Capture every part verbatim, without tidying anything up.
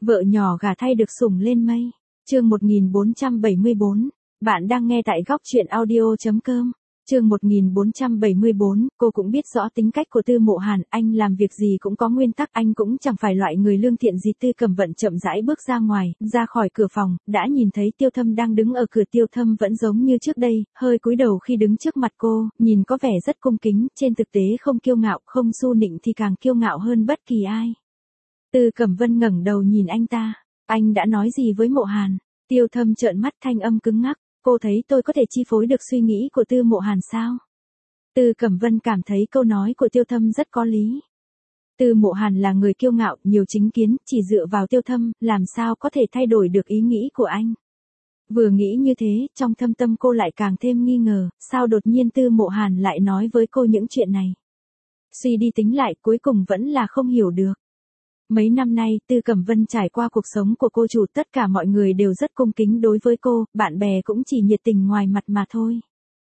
Vợ nhỏ gả thay được sủng lên mây. Chương một nghìn bốn trăm bảy mươi bốn. Bạn đang nghe tại góc truyện audio chấm com. Chương một nghìn bốn trăm bảy mươi bốn, cô cũng biết rõ tính cách của Tư Mộ Hàn, anh làm việc gì cũng có nguyên tắc, anh cũng chẳng phải loại người lương thiện gì. Tư Cẩm Vận chậm rãi bước ra ngoài, ra khỏi cửa phòng, đã nhìn thấy Tiêu Thâm đang đứng ở cửa. Tiêu Thâm vẫn giống như trước đây, hơi cúi đầu khi đứng trước mặt cô, nhìn có vẻ rất cung kính, trên thực tế không kiêu ngạo, không su nịnh thì càng kiêu ngạo hơn bất kỳ ai. Tư Cẩm Vân ngẩng đầu nhìn anh ta, anh đã nói gì với Mộ Hàn? Tiêu Thâm trợn mắt, thanh âm cứng ngắc. Cô thấy tôi có thể chi phối được suy nghĩ của Tư Mộ Hàn sao? Tư Cẩm Vân cảm thấy câu nói của Tiêu Thâm rất có lý. Tư Mộ Hàn là người kiêu ngạo, nhiều chính kiến, chỉ dựa vào Tiêu Thâm, làm sao có thể thay đổi được ý nghĩ của anh. Vừa nghĩ như thế, trong thâm tâm cô lại càng thêm nghi ngờ, sao đột nhiên Tư Mộ Hàn lại nói với cô những chuyện này. Suy đi tính lại, cuối cùng vẫn là không hiểu được. Mấy năm nay, Tư Cẩm Vân trải qua cuộc sống của cô chủ, tất cả mọi người đều rất cung kính đối với cô, bạn bè cũng chỉ nhiệt tình ngoài mặt mà thôi.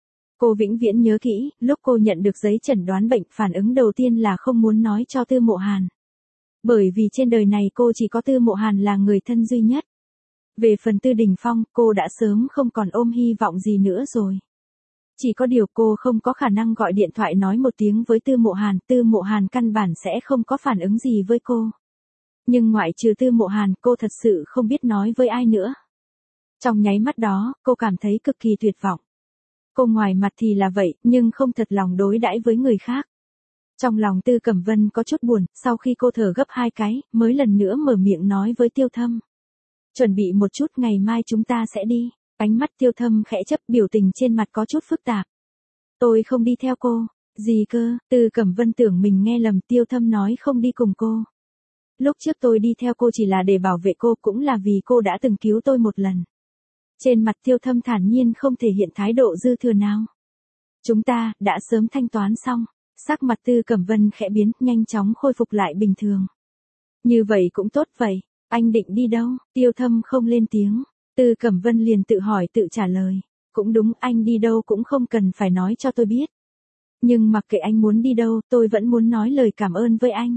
Cô vĩnh viễn nhớ kỹ, lúc cô nhận được giấy chẩn đoán bệnh, phản ứng đầu tiên là không muốn nói cho Tư Mộ Hàn. Bởi vì trên đời này cô chỉ có Tư Mộ Hàn là người thân duy nhất. Về phần Tư Đình Phong, cô đã sớm không còn ôm hy vọng gì nữa rồi. Chỉ có điều cô không có khả năng gọi điện thoại nói một tiếng với Tư Mộ Hàn, Tư Mộ Hàn căn bản sẽ không có phản ứng gì với cô. Nhưng ngoại trừ Tư Mộ Hàn, cô thật sự không biết nói với ai nữa. Trong nháy mắt đó, cô cảm thấy cực kỳ tuyệt vọng. Cô ngoài mặt thì là vậy, nhưng không thật lòng đối đãi với người khác. Trong lòng Tư Cẩm Vân có chút buồn, sau khi cô thở gấp hai cái, mới lần nữa mở miệng nói với Tiêu Thâm. Chuẩn bị một chút, ngày mai chúng ta sẽ đi. Ánh mắt Tiêu Thâm khẽ chớp, biểu tình trên mặt có chút phức tạp. Tôi không đi theo cô. Gì cơ? Tư Cẩm Vân tưởng mình nghe lầm, Tiêu Thâm nói không đi cùng cô. Lúc trước tôi đi theo cô chỉ là để bảo vệ cô, cũng là vì cô đã từng cứu tôi một lần. Trên mặt Tiêu Thâm thản nhiên không thể hiện thái độ dư thừa nào. Chúng ta đã sớm thanh toán xong. Sắc mặt Tư Cẩm Vân khẽ biến, nhanh chóng khôi phục lại bình thường. Như vậy cũng tốt vậy. Anh định đi đâu? Tiêu Thâm không lên tiếng. Tư Cẩm Vân liền tự hỏi tự trả lời. Cũng đúng, anh đi đâu cũng không cần phải nói cho tôi biết. Nhưng mặc kệ anh muốn đi đâu, tôi vẫn muốn nói lời cảm ơn với anh.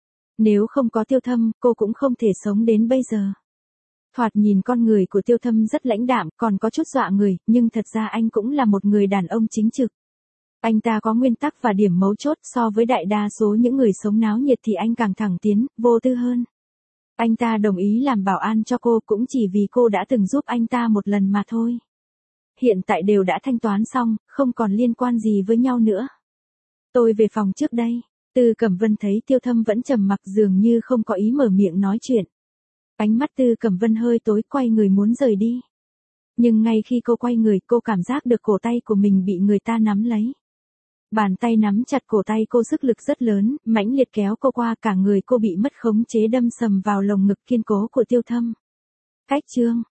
Nếu không có Tiêu Thâm, cô cũng không thể sống đến bây giờ. Thoạt nhìn con người của Tiêu Thâm rất lãnh đạm, còn có chút dọa người, nhưng thật ra anh cũng là một người đàn ông chính trực. Anh ta có nguyên tắc và điểm mấu chốt, so với đại đa số những người sống náo nhiệt thì anh càng thẳng tiến, vô tư hơn. Anh ta đồng ý làm bảo an cho cô cũng chỉ vì cô đã từng giúp anh ta một lần mà thôi. Hiện tại đều đã thanh toán xong, không còn liên quan gì với nhau nữa. Tôi về phòng trước đây. Tư Cẩm Vân thấy Tiêu Thâm vẫn trầm mặc, dường như không có ý mở miệng nói chuyện. Ánh mắt Tư Cẩm Vân hơi tối, quay người muốn rời đi. Nhưng ngay khi cô quay người, cô cảm giác được cổ tay của mình bị người ta nắm lấy. Bàn tay nắm chặt cổ tay cô, sức lực rất lớn, mãnh liệt kéo cô qua, cả người cô bị mất khống chế đâm sầm vào lồng ngực kiên cố của Tiêu Thâm. Cách chương